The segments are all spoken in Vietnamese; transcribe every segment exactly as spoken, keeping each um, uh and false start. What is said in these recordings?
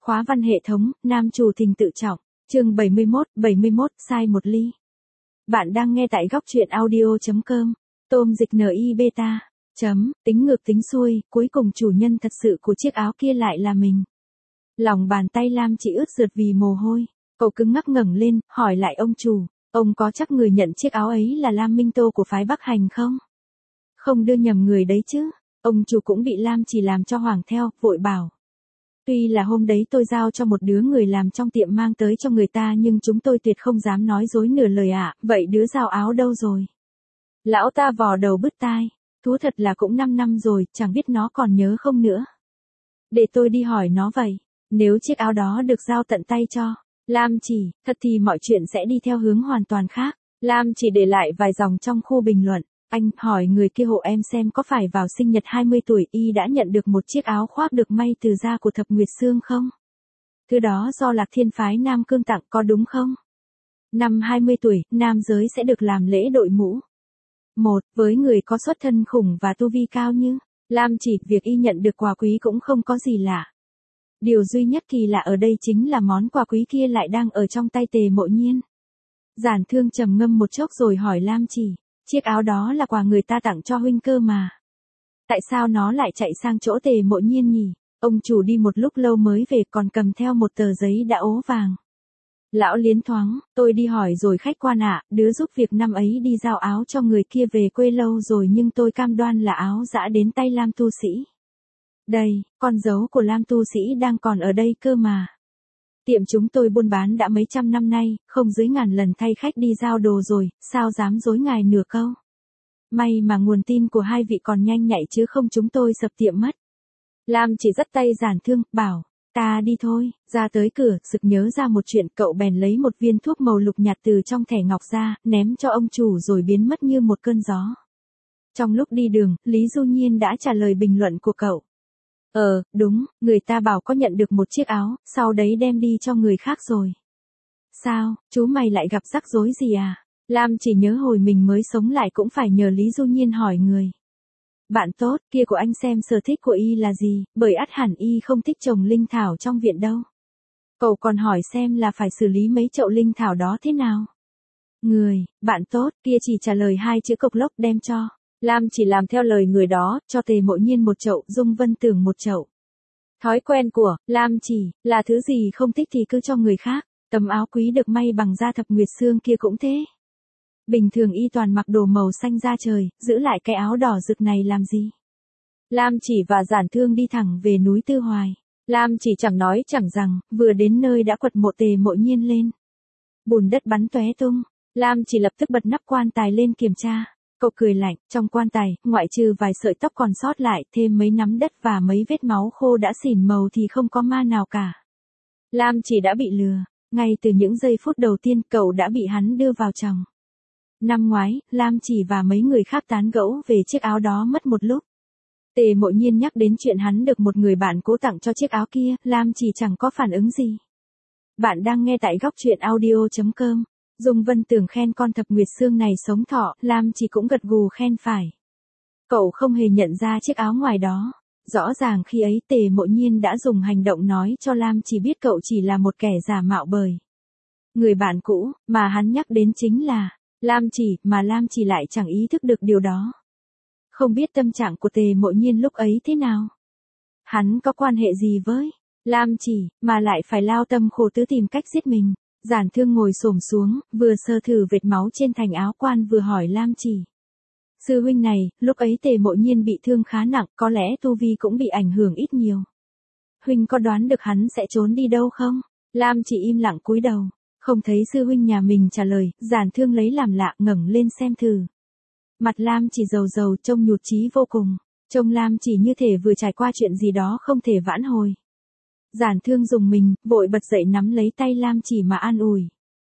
Khóa văn hệ thống, nam chủ Thình tự trọng, chương bảy mươi mốt, bảy mươi mốt, sai một ly. Bạn đang nghe tại góc truyện audio.com, tôm dịch en i beta, chấm, tính ngược tính xuôi, cuối cùng chủ nhân thật sự của chiếc áo kia lại là mình. Lòng bàn tay Lam chỉ ướt rượt vì mồ hôi, cậu cứng ngắc ngẩng lên, hỏi lại ông chủ, ông có chắc người nhận chiếc áo ấy là Lam Minh Tô của phái Bắc Hành không? Không đưa nhầm người đấy chứ, ông chủ cũng bị Lam chỉ làm cho hoảng theo, vội bảo. Tuy là hôm đấy tôi giao cho một đứa người làm trong tiệm mang tới cho người ta nhưng chúng tôi tuyệt không dám nói dối nửa lời ạ, vậy đứa giao áo đâu rồi? Lão ta vò đầu bứt tai, thú thật là cũng năm năm rồi, chẳng biết nó còn nhớ không nữa. Để tôi đi hỏi nó vậy, nếu chiếc áo đó được giao tận tay cho Lam chỉ, thật thì mọi chuyện sẽ đi theo hướng hoàn toàn khác. Lam chỉ để lại vài dòng trong khu bình luận. Anh hỏi người kia hộ em xem có phải vào sinh nhật hai mươi tuổi y đã nhận được một chiếc áo khoác được may từ da của Thập Nguyệt Sương không? Thứ đó do Lạc Thiên phái Nam Cương tặng có đúng không? Năm hai mươi tuổi, nam giới sẽ được làm lễ đội mũ. Một, với người có xuất thân khủng và tu vi cao như Lam chỉ, việc y nhận được quà quý cũng không có gì lạ. Điều duy nhất kỳ lạ ở đây chính là món quà quý kia lại đang ở trong tay Tề Mộ Nhiên. Giản Thương trầm ngâm một chốc rồi hỏi Lam chỉ. Chiếc áo đó là quà người ta tặng cho huynh cơ mà. Tại sao nó lại chạy sang chỗ Tề Mộ Nhiên nhỉ? Ông chủ đi một lúc lâu mới về còn cầm theo một tờ giấy đã ố vàng. Lão liến thoáng, tôi đi hỏi rồi khách quan ạ, đứa giúp việc năm ấy đi giao áo cho người kia về quê lâu rồi nhưng tôi cam đoan là áo dã đến tay Lam tu sĩ. Đây, con dấu của Lam tu sĩ đang còn ở đây cơ mà. Tiệm chúng tôi buôn bán đã mấy trăm năm nay, không dưới ngàn lần thay khách đi giao đồ rồi, sao dám dối ngài nửa câu. May mà nguồn tin của hai vị còn nhanh nhạy chứ không chúng tôi sập tiệm mất. Lam chỉ dắt tay Giản Thương, bảo, ta đi thôi, ra tới cửa, sực nhớ ra một chuyện, cậu bèn lấy một viên thuốc màu lục nhạt từ trong thẻ ngọc ra, ném cho ông chủ rồi biến mất như một cơn gió. Trong lúc đi đường, Lý Du Nhiên đã trả lời bình luận của cậu. Ờ, đúng, người ta bảo có nhận được một chiếc áo, sau đấy đem đi cho người khác rồi. Sao, chú mày lại gặp rắc rối gì à? Lam chỉ nhớ hồi mình mới sống lại cũng phải nhờ Lý Du Nhiên hỏi người. Bạn tốt, kia của anh xem sở thích của y là gì, bởi ắt hẳn y không thích trồng linh thảo trong viện đâu. Cậu còn hỏi xem là phải xử lý mấy chậu linh thảo đó thế nào? Người, bạn tốt, kia chỉ trả lời hai chữ cộc lốc đem cho. Lam chỉ làm theo lời người đó, cho Tề Mộ Nhiên một chậu, Dung Vân Tưởng một chậu. Thói quen của Lam chỉ, là thứ gì không thích thì cứ cho người khác, tấm áo quý được may bằng da Thập Nguyệt Sương kia cũng thế. Bình thường y toàn mặc đồ màu xanh da trời, giữ lại cái áo đỏ rực này làm gì? Lam chỉ và Giản Thương đi thẳng về núi Tư Hoài. Lam chỉ chẳng nói chẳng rằng, vừa đến nơi đã quật mộ Tề Mộ Nhiên lên. Bùn đất bắn tóe tung, Lam chỉ lập tức bật nắp quan tài lên kiểm tra. Cậu cười lạnh, trong quan tài, ngoại trừ vài sợi tóc còn sót lại, thêm mấy nắm đất và mấy vết máu khô đã xỉn màu thì không có ma nào cả. Lam chỉ đã bị lừa, ngay từ những giây phút đầu tiên cậu đã bị hắn đưa vào chồng. Năm ngoái, Lam chỉ và mấy người khác tán gẫu về chiếc áo đó mất một lúc. Tề Mộ Nhiên nhắc đến chuyện hắn được một người bạn cố tặng cho chiếc áo kia, Lam chỉ chẳng có phản ứng gì. Bạn đang nghe tại góc truyện audio.com. Dung Vân Tưởng khen con Thập Nguyệt Sương này sống thọ, Lam chỉ cũng gật gù khen phải. Cậu không hề nhận ra chiếc áo ngoài đó. Rõ ràng khi ấy Tề Mộ Nhiên đã dùng hành động nói cho Lam chỉ biết cậu chỉ là một kẻ giả mạo bởi người bạn cũ, mà hắn nhắc đến chính là Lam chỉ, mà Lam chỉ lại chẳng ý thức được điều đó. Không biết tâm trạng của Tề Mộ Nhiên lúc ấy thế nào. Hắn có quan hệ gì với Lam chỉ, mà lại phải lao tâm khổ tứ tìm cách giết mình. Giản Thương ngồi xổm xuống, vừa sơ thử vệt máu trên thành áo quan vừa hỏi Lam chỉ. Sư huynh này, lúc ấy Tề Mộ Nhiên bị thương khá nặng, có lẽ tu vi cũng bị ảnh hưởng ít nhiều. Huynh có đoán được hắn sẽ trốn đi đâu không? Lam chỉ im lặng cúi đầu, không thấy sư huynh nhà mình trả lời, Giản Thương lấy làm lạ ngẩng lên xem thử. Mặt Lam chỉ dầu dầu trông nhụt chí vô cùng, trông Lam chỉ như thể vừa trải qua chuyện gì đó không thể vãn hồi. Giản Thương dùng mình, vội bật dậy nắm lấy tay Lam chỉ mà an ủi.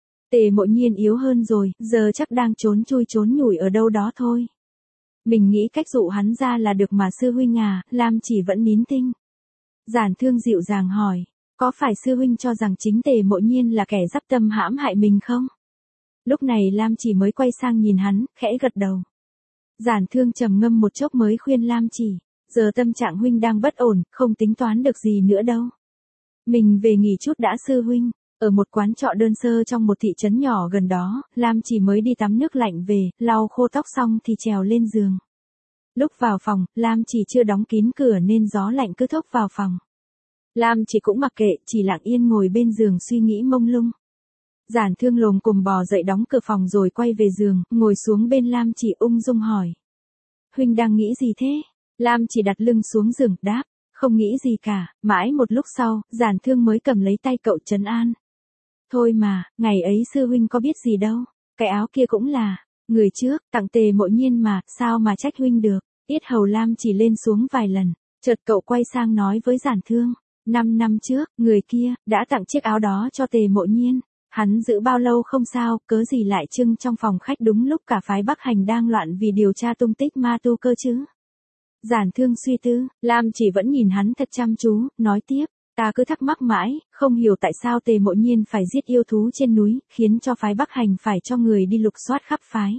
Tề Mộ Nhiên yếu hơn rồi, giờ chắc đang trốn chui trốn nhủi ở đâu đó thôi. Mình nghĩ cách dụ hắn ra là được mà sư huynh à, Lam chỉ vẫn nín thinh. Giản Thương dịu dàng hỏi, có phải sư huynh cho rằng chính Tề Mộ Nhiên là kẻ dắp tâm hãm hại mình không? Lúc này Lam chỉ mới quay sang nhìn hắn, khẽ gật đầu. Giản Thương trầm ngâm một chốc mới khuyên Lam chỉ, giờ tâm trạng huynh đang bất ổn, không tính toán được gì nữa đâu. Mình về nghỉ chút đã sư huynh. Ở một quán trọ đơn sơ trong một thị trấn nhỏ gần đó, Lam chỉ mới đi tắm nước lạnh về, lau khô tóc xong thì trèo lên giường. Lúc vào phòng, Lam chỉ chưa đóng kín cửa nên gió lạnh cứ thốc vào phòng. Lam chỉ cũng mặc kệ, chỉ lặng yên ngồi bên giường suy nghĩ mông lung. Giản Thương lồm cồm bò dậy đóng cửa phòng rồi quay về giường, ngồi xuống bên Lam chỉ ung dung hỏi. Huynh đang nghĩ gì thế? Lam chỉ đặt lưng xuống giường, đáp, không nghĩ gì cả. Mãi một lúc sau, Giản Thương mới cầm lấy tay cậu trấn an. Thôi mà, ngày ấy sư huynh có biết gì đâu, cái áo kia cũng là người trước, tặng Tề Mộ Nhiên mà, sao mà trách huynh được. Yết hầu Lam chỉ lên xuống vài lần, chợt cậu quay sang nói với Giản Thương, năm năm trước, người kia đã tặng chiếc áo đó cho Tề Mộ Nhiên, hắn giữ bao lâu không sao, cớ gì lại trưng trong phòng khách đúng lúc cả phái Bắc Hành đang loạn vì điều tra tung tích ma tu cơ chứ. Giản Thương suy tư, Lam chỉ vẫn nhìn hắn thật chăm chú, nói tiếp. Ta cứ thắc mắc mãi, không hiểu tại sao Tề Mộ Nhiên phải giết yêu thú trên núi, khiến cho phái Bắc Hành phải cho người đi lục soát khắp phái.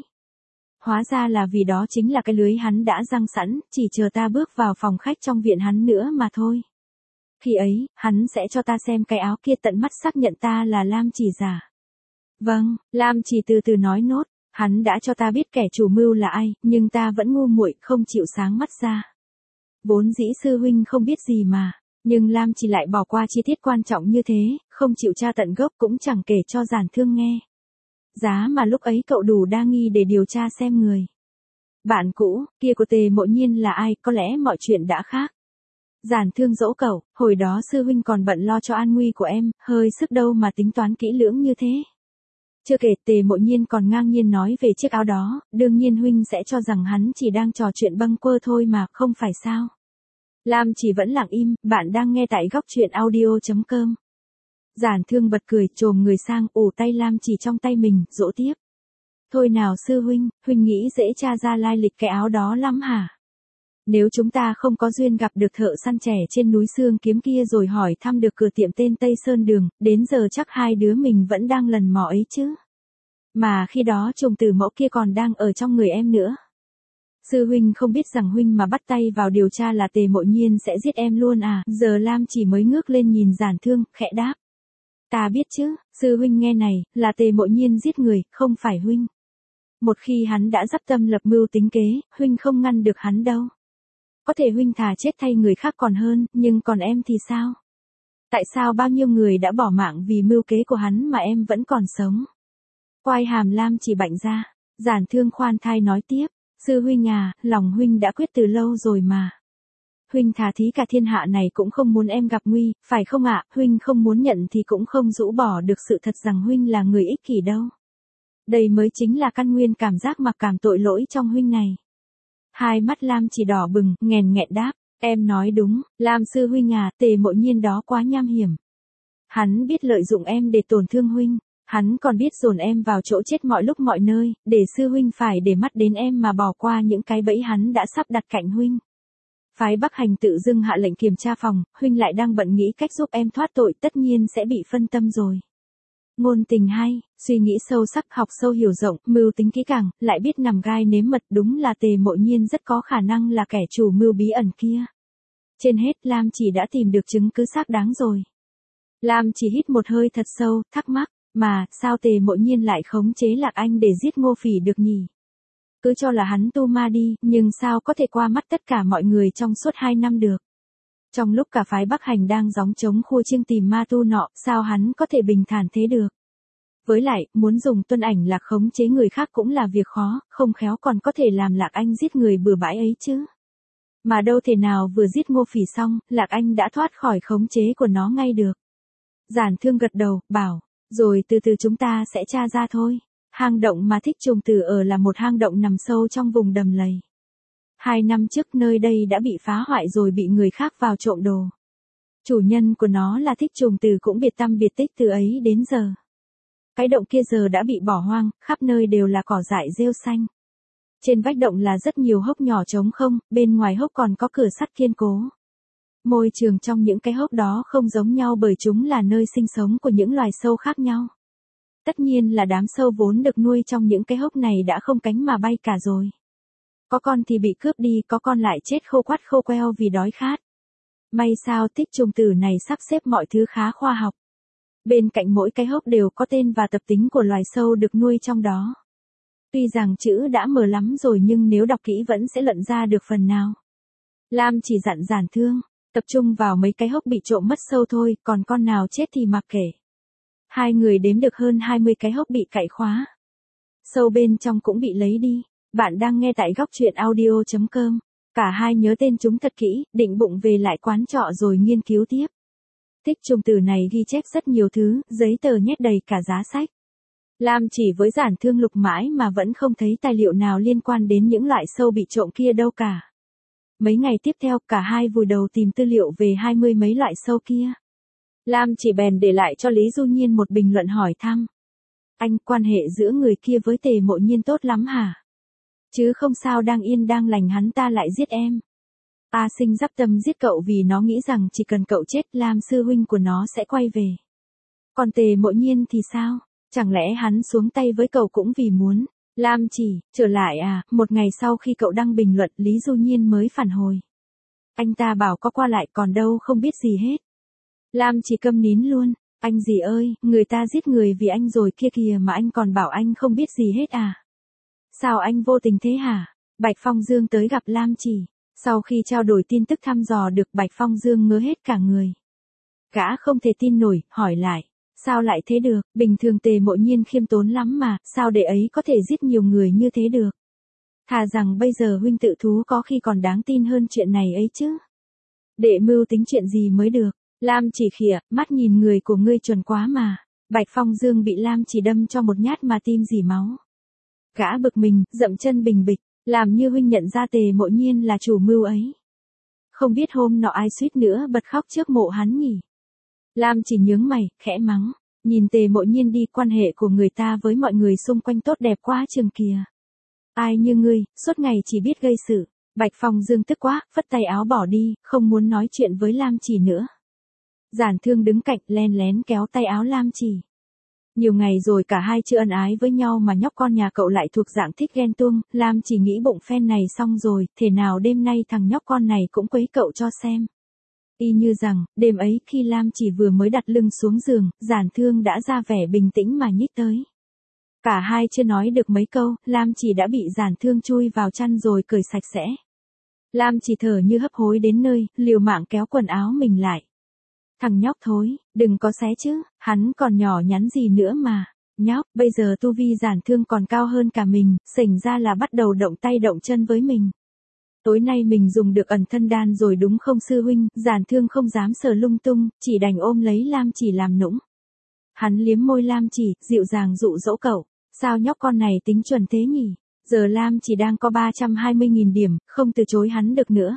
Hóa ra là vì đó chính là cái lưới hắn đã giăng sẵn, chỉ chờ ta bước vào phòng khách trong viện hắn nữa mà thôi. Khi ấy, hắn sẽ cho ta xem cái áo kia tận mắt xác nhận ta là Lam chỉ giả. Vâng, Lam chỉ từ từ nói nốt, hắn đã cho ta biết kẻ chủ mưu là ai, nhưng ta vẫn ngu muội không chịu sáng mắt ra. Vốn dĩ sư huynh không biết gì mà. Nhưng Lam chỉ lại bỏ qua chi tiết quan trọng như thế, không chịu tra tận gốc cũng chẳng kể cho Giản Thương nghe. Giá mà lúc ấy cậu đủ đa nghi để điều tra xem người bạn cũ kia của Tề Mộ Nhiên là ai, có lẽ mọi chuyện đã khác. Giản Thương dỗ cậu, hồi đó sư huynh còn bận lo cho an nguy của em, hơi sức đâu mà tính toán kỹ lưỡng như thế. Chưa kể Tề Mộ Nhiên còn ngang nhiên nói về chiếc áo đó, đương nhiên huynh sẽ cho rằng hắn chỉ đang trò chuyện bâng quơ thôi mà, không phải sao. Lam chỉ vẫn lặng im, bạn đang nghe tại góc truyện audio chấm com. Giản Thương bật cười, chồm người sang, ủ tay Lam chỉ trong tay mình, dỗ tiếp. Thôi nào sư huynh, huynh nghĩ dễ tra ra lai lịch cái áo đó lắm hả? Nếu chúng ta không có duyên gặp được thợ săn trẻ trên núi Xương Kiếm kia rồi hỏi thăm được cửa tiệm tên Tây Sơn Đường, đến giờ chắc hai đứa mình vẫn đang lần mò ấy chứ. Mà khi đó trùng tử mẫu kia còn đang ở trong người em nữa. Sư huynh không biết rằng huynh mà bắt tay vào điều tra là Tề Mộ Nhiên sẽ giết em luôn à? Giờ Lam chỉ mới ngước lên nhìn Giản Thương, khẽ đáp. Ta biết chứ, sư huynh nghe này, là Tề Mộ Nhiên giết người, không phải huynh. Một khi hắn đã dắp tâm lập mưu tính kế, huynh không ngăn được hắn đâu. Có thể huynh thà chết thay người khác còn hơn, nhưng còn em thì sao? Tại sao bao nhiêu người đã bỏ mạng vì mưu kế của hắn mà em vẫn còn sống? Quai hàm Lam chỉ bạnh ra, Giản Thương khoan thai nói tiếp. Sư huynh à, lòng huynh đã quyết từ lâu rồi mà. Huynh thà thí cả thiên hạ này cũng không muốn em gặp nguy, phải không ạ? Huynh không muốn nhận thì cũng không rũ bỏ được sự thật rằng huynh là người ích kỷ đâu. Đây mới chính là căn nguyên cảm giác mặc cảm tội lỗi trong huynh này. Hai mắt Lam chỉ đỏ bừng, nghèn nghẹn đáp, em nói đúng, Lam sư huynh à, Tề Mộ Nhiên đó quá nham hiểm. Hắn biết lợi dụng em để tổn thương huynh. Hắn còn biết dồn em vào chỗ chết mọi lúc mọi nơi, để sư huynh phải để mắt đến em mà bỏ qua những cái bẫy hắn đã sắp đặt cạnh huynh. Phái Bắc Hành tự dưng hạ lệnh kiểm tra phòng, huynh lại đang bận nghĩ cách giúp em thoát tội, tất nhiên sẽ bị phân tâm rồi. Ngôn tình hay, suy nghĩ sâu sắc, học sâu hiểu rộng, mưu tính kỹ càng, lại biết nằm gai nếm mật, đúng là Tề Mộ Nhiên rất có khả năng là kẻ chủ mưu bí ẩn kia. Trên hết Lam chỉ đã tìm được chứng cứ xác đáng rồi. Lam chỉ hít một hơi thật sâu, thắc mắc. Mà, sao Tề Mộ Nhiên lại khống chế Lạc Anh để giết Ngô Phỉ được nhỉ? Cứ cho là hắn tu ma đi, nhưng sao có thể qua mắt tất cả mọi người trong suốt hai năm được? Trong lúc cả phái Bắc Hành đang gióng trống khua chiêng tìm ma tu nọ, sao hắn có thể bình thản thế được? Với lại, muốn dùng Tuân Ảnh Lạc khống chế người khác cũng là việc khó, không khéo còn có thể làm Lạc Anh giết người bừa bãi ấy chứ. Mà đâu thể nào vừa giết Ngô Phỉ xong, Lạc Anh đã thoát khỏi khống chế của nó ngay được. Giản Thương gật đầu, bảo. Rồi từ từ chúng ta sẽ tra ra thôi. Hang động mà Thích Trùng Tử ở là một hang động nằm sâu trong vùng đầm lầy. Hai năm trước nơi đây đã bị phá hoại rồi bị người khác vào trộm đồ. Chủ nhân của nó là Thích Trùng Tử cũng biệt tăm biệt tích từ ấy đến giờ. Cái động kia giờ đã bị bỏ hoang, khắp nơi đều là cỏ dại rêu xanh. Trên vách động là rất nhiều hốc nhỏ trống không, bên ngoài hốc còn có cửa sắt kiên cố. Môi trường trong những cái hốc đó không giống nhau bởi chúng là nơi sinh sống của những loài sâu khác nhau. Tất nhiên là đám sâu vốn được nuôi trong những cái hốc này đã không cánh mà bay cả rồi. Có con thì bị cướp đi, có con lại chết khô quắt khô queo vì đói khát. May sao tích trùng tử này sắp xếp mọi thứ khá khoa học. Bên cạnh mỗi cái hốc đều có tên và tập tính của loài sâu được nuôi trong đó. Tuy rằng chữ đã mờ lắm rồi nhưng nếu đọc kỹ vẫn sẽ lận ra được phần nào. Lam chỉ dặn Giản Thương, tập trung vào mấy cái hốc bị trộm mất sâu thôi, còn con nào chết thì mặc kệ. Hai người đếm được hơn hai mươi cái hốc bị cạy khóa. Sâu bên trong cũng bị lấy đi. Bạn đang nghe tại góc truyện audio chấm com. Cả hai nhớ tên chúng thật kỹ, định bụng về lại quán trọ rồi nghiên cứu tiếp. Tích trùng tử này ghi chép rất nhiều thứ, giấy tờ nhét đầy cả giá sách. Lam chỉ với Giản Thương lục mãi mà vẫn không thấy tài liệu nào liên quan đến những loại sâu bị trộm kia đâu cả. Mấy ngày tiếp theo cả hai vùi đầu tìm tư liệu về hai mươi mấy loại sâu kia. Lam chỉ bèn để lại cho Lý Du Nhiên một bình luận hỏi thăm. Anh, quan hệ giữa người kia với Tề Mộ Nhiên tốt lắm hả? Chứ không sao đang yên đang lành hắn ta lại giết em. A Sinh dắp tâm giết cậu vì nó nghĩ rằng chỉ cần cậu chết Lam sư huynh của nó sẽ quay về. Còn Tề Mộ Nhiên thì sao? Chẳng lẽ hắn xuống tay với cậu cũng vì muốn? Lam chỉ, trở lại à, một ngày sau khi cậu đăng bình luận Lý Du Nhiên mới phản hồi. Anh ta bảo có qua lại còn đâu không biết gì hết. Lam chỉ câm nín luôn, anh gì ơi, người ta giết người vì anh rồi kia kìa mà anh còn bảo anh không biết gì hết à? Sao anh vô tình thế hả? Bạch Phong Dương tới gặp Lam chỉ, sau khi trao đổi tin tức thăm dò được Bạch Phong Dương ngớ hết cả người. Gã không thể tin nổi, hỏi lại, sao lại thế được, bình thường Tề Mộ Nhiên khiêm tốn lắm mà, sao đệ ấy có thể giết nhiều người như thế được? Thà rằng bây giờ huynh tự thú có khi còn đáng tin hơn chuyện này ấy chứ. Đệ mưu tính chuyện gì mới được? Lam chỉ khịa, mắt nhìn người của ngươi chuẩn quá mà. Bạch Phong Dương bị Lam chỉ đâm cho một nhát mà tim rỉ máu. Gã bực mình, dậm chân bình bịch, làm như huynh nhận ra Tề Mộ Nhiên là chủ mưu ấy. Không biết hôm nọ ai suýt nữa bật khóc trước mộ hắn nhỉ? Lam chỉ nhướng mày, khẽ mắng, nhìn Tề Mộ Nhiên đi, quan hệ của người ta với mọi người xung quanh tốt đẹp quá chừng kìa. Ai như ngươi, suốt ngày chỉ biết gây sự. Bạch Phong Dương tức quá, phất tay áo bỏ đi, không muốn nói chuyện với Lam chỉ nữa. Giản Thương đứng cạnh len lén kéo tay áo Lam chỉ. Nhiều ngày rồi cả hai chưa ân ái với nhau mà nhóc con nhà cậu lại thuộc dạng thích ghen tuông, Lam chỉ nghĩ bụng phen này xong rồi, thể nào đêm nay thằng nhóc con này cũng quấy cậu cho xem. Y như rằng, đêm ấy khi Lam chỉ vừa mới đặt lưng xuống giường, Giản Thương đã ra vẻ bình tĩnh mà nhích tới. Cả hai chưa nói được mấy câu, Lam chỉ đã bị Giản Thương chui vào chăn rồi cởi sạch sẽ. Lam chỉ thở như hấp hối đến nơi, liều mạng kéo quần áo mình lại. Thằng nhóc thối, đừng có xé chứ, hắn còn nhỏ nhắn gì nữa mà. Nhóc, bây giờ tu vi Giản Thương còn cao hơn cả mình, sình ra là bắt đầu động tay động chân với mình. Tối nay mình dùng được ẩn thân đan rồi đúng không sư huynh? Giản Thương không dám sờ lung tung, chỉ đành ôm lấy Lam chỉ làm nũng. Hắn liếm môi Lam chỉ, dịu dàng dụ dỗ cậu. Sao nhóc con này tính chuẩn thế nhỉ? Giờ Lam chỉ đang có ba trăm hai mươi nghìn điểm, không từ chối hắn được nữa.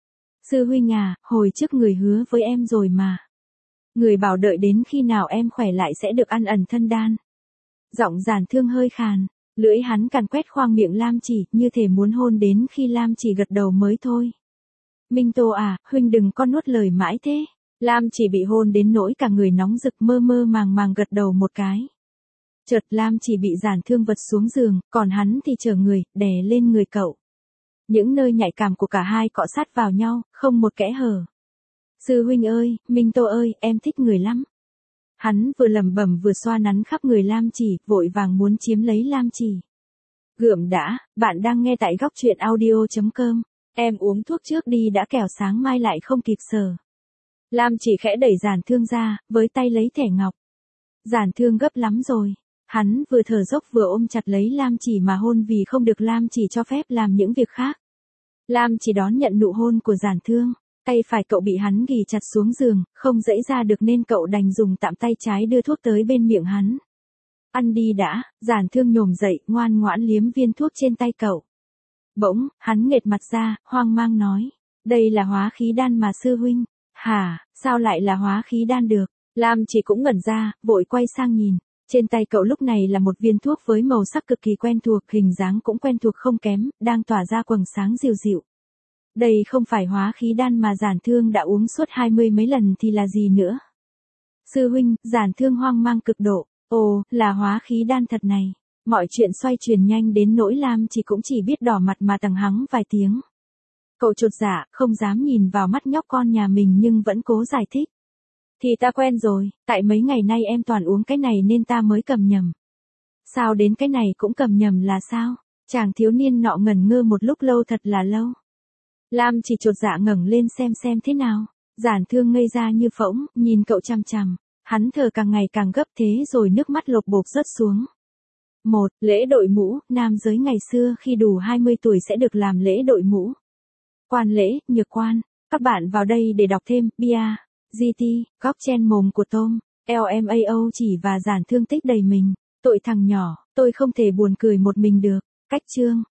Sư huynh à, hồi trước người hứa với em rồi mà. Người bảo đợi đến khi nào em khỏe lại sẽ được ăn ẩn thân đan. Giọng Giản Thương hơi khàn, lưỡi hắn càn quét khoang miệng Lam chỉ, như thể muốn hôn đến khi Lam chỉ gật đầu mới thôi. Minh Tô à, huynh đừng có nuốt lời mãi thế. Lam chỉ bị hôn đến nỗi cả người nóng rực, mơ mơ màng màng gật đầu một cái. Chợt Lam chỉ bị Giản Thương vật xuống giường, còn hắn thì chở người, đè lên người cậu. Những nơi nhạy cảm của cả hai cọ sát vào nhau, không một kẽ hở. Sư huynh ơi, Minh Tô ơi, em thích người lắm. Hắn vừa lẩm bẩm vừa xoa nắn khắp người Lam chỉ, vội vàng muốn chiếm lấy Lam chỉ. Gượm đã, bạn đang nghe tại góc truyện audio chấm com. Em uống thuốc trước đi đã kẻo sáng mai lại không kịp sờ. Lam chỉ khẽ đẩy Giản Thương ra, với tay lấy thẻ ngọc. Giản Thương gấp lắm rồi. Hắn vừa thở dốc vừa ôm chặt lấy Lam chỉ mà hôn vì không được Lam chỉ cho phép làm những việc khác. Lam chỉ đón nhận nụ hôn của Giản Thương. Tay phải cậu bị hắn ghì chặt xuống giường, không dãy ra được nên cậu đành dùng tạm tay trái đưa thuốc tới bên miệng hắn. Ăn đi đã, Giản Thương nhổm dậy, ngoan ngoãn liếm viên thuốc trên tay cậu. Bỗng, hắn nghệt mặt ra, hoang mang nói. Đây là hóa khí đan mà sư huynh. Hả, sao lại là hóa khí đan được? Lam chỉ cũng ngẩn ra, vội quay sang nhìn. Trên tay cậu lúc này là một viên thuốc với màu sắc cực kỳ quen thuộc, hình dáng cũng quen thuộc không kém, đang tỏa ra quầng sáng dịu dịu. Đây không phải hóa khí đan mà Giản Thương đã uống suốt hai mươi mấy lần thì là gì nữa? Sư huynh, Giản Thương hoang mang cực độ. Ồ, là hóa khí đan thật này. Mọi chuyện xoay chuyển nhanh đến nỗi Lam chỉ cũng chỉ biết đỏ mặt mà tằng hắng vài tiếng. Cậu chột dạ, không dám nhìn vào mắt nhóc con nhà mình nhưng vẫn cố giải thích. Thì ta quen rồi, tại mấy ngày nay em toàn uống cái này nên ta mới cầm nhầm. Sao đến cái này cũng cầm nhầm là sao? Chàng thiếu niên nọ ngẩn ngơ một lúc lâu thật là lâu. Lam chỉ chột dạ ngẩng lên xem xem thế nào. Giản Thương ngây ra như phỗng, nhìn cậu chằm chằm. Hắn thở càng ngày càng gấp thế rồi nước mắt lột bột rớt xuống. Một, lễ đội mũ, nam giới ngày xưa khi đủ hai mươi tuổi sẽ được làm lễ đội mũ. Quan lễ, nhược quan. Các bạn vào đây để đọc thêm, bia, giê tê, góc chen mồm của Tom, lờ em a o chỉ và Giản Thương tích đầy mình. Tội thằng nhỏ, tôi không thể buồn cười một mình được. Cách chương.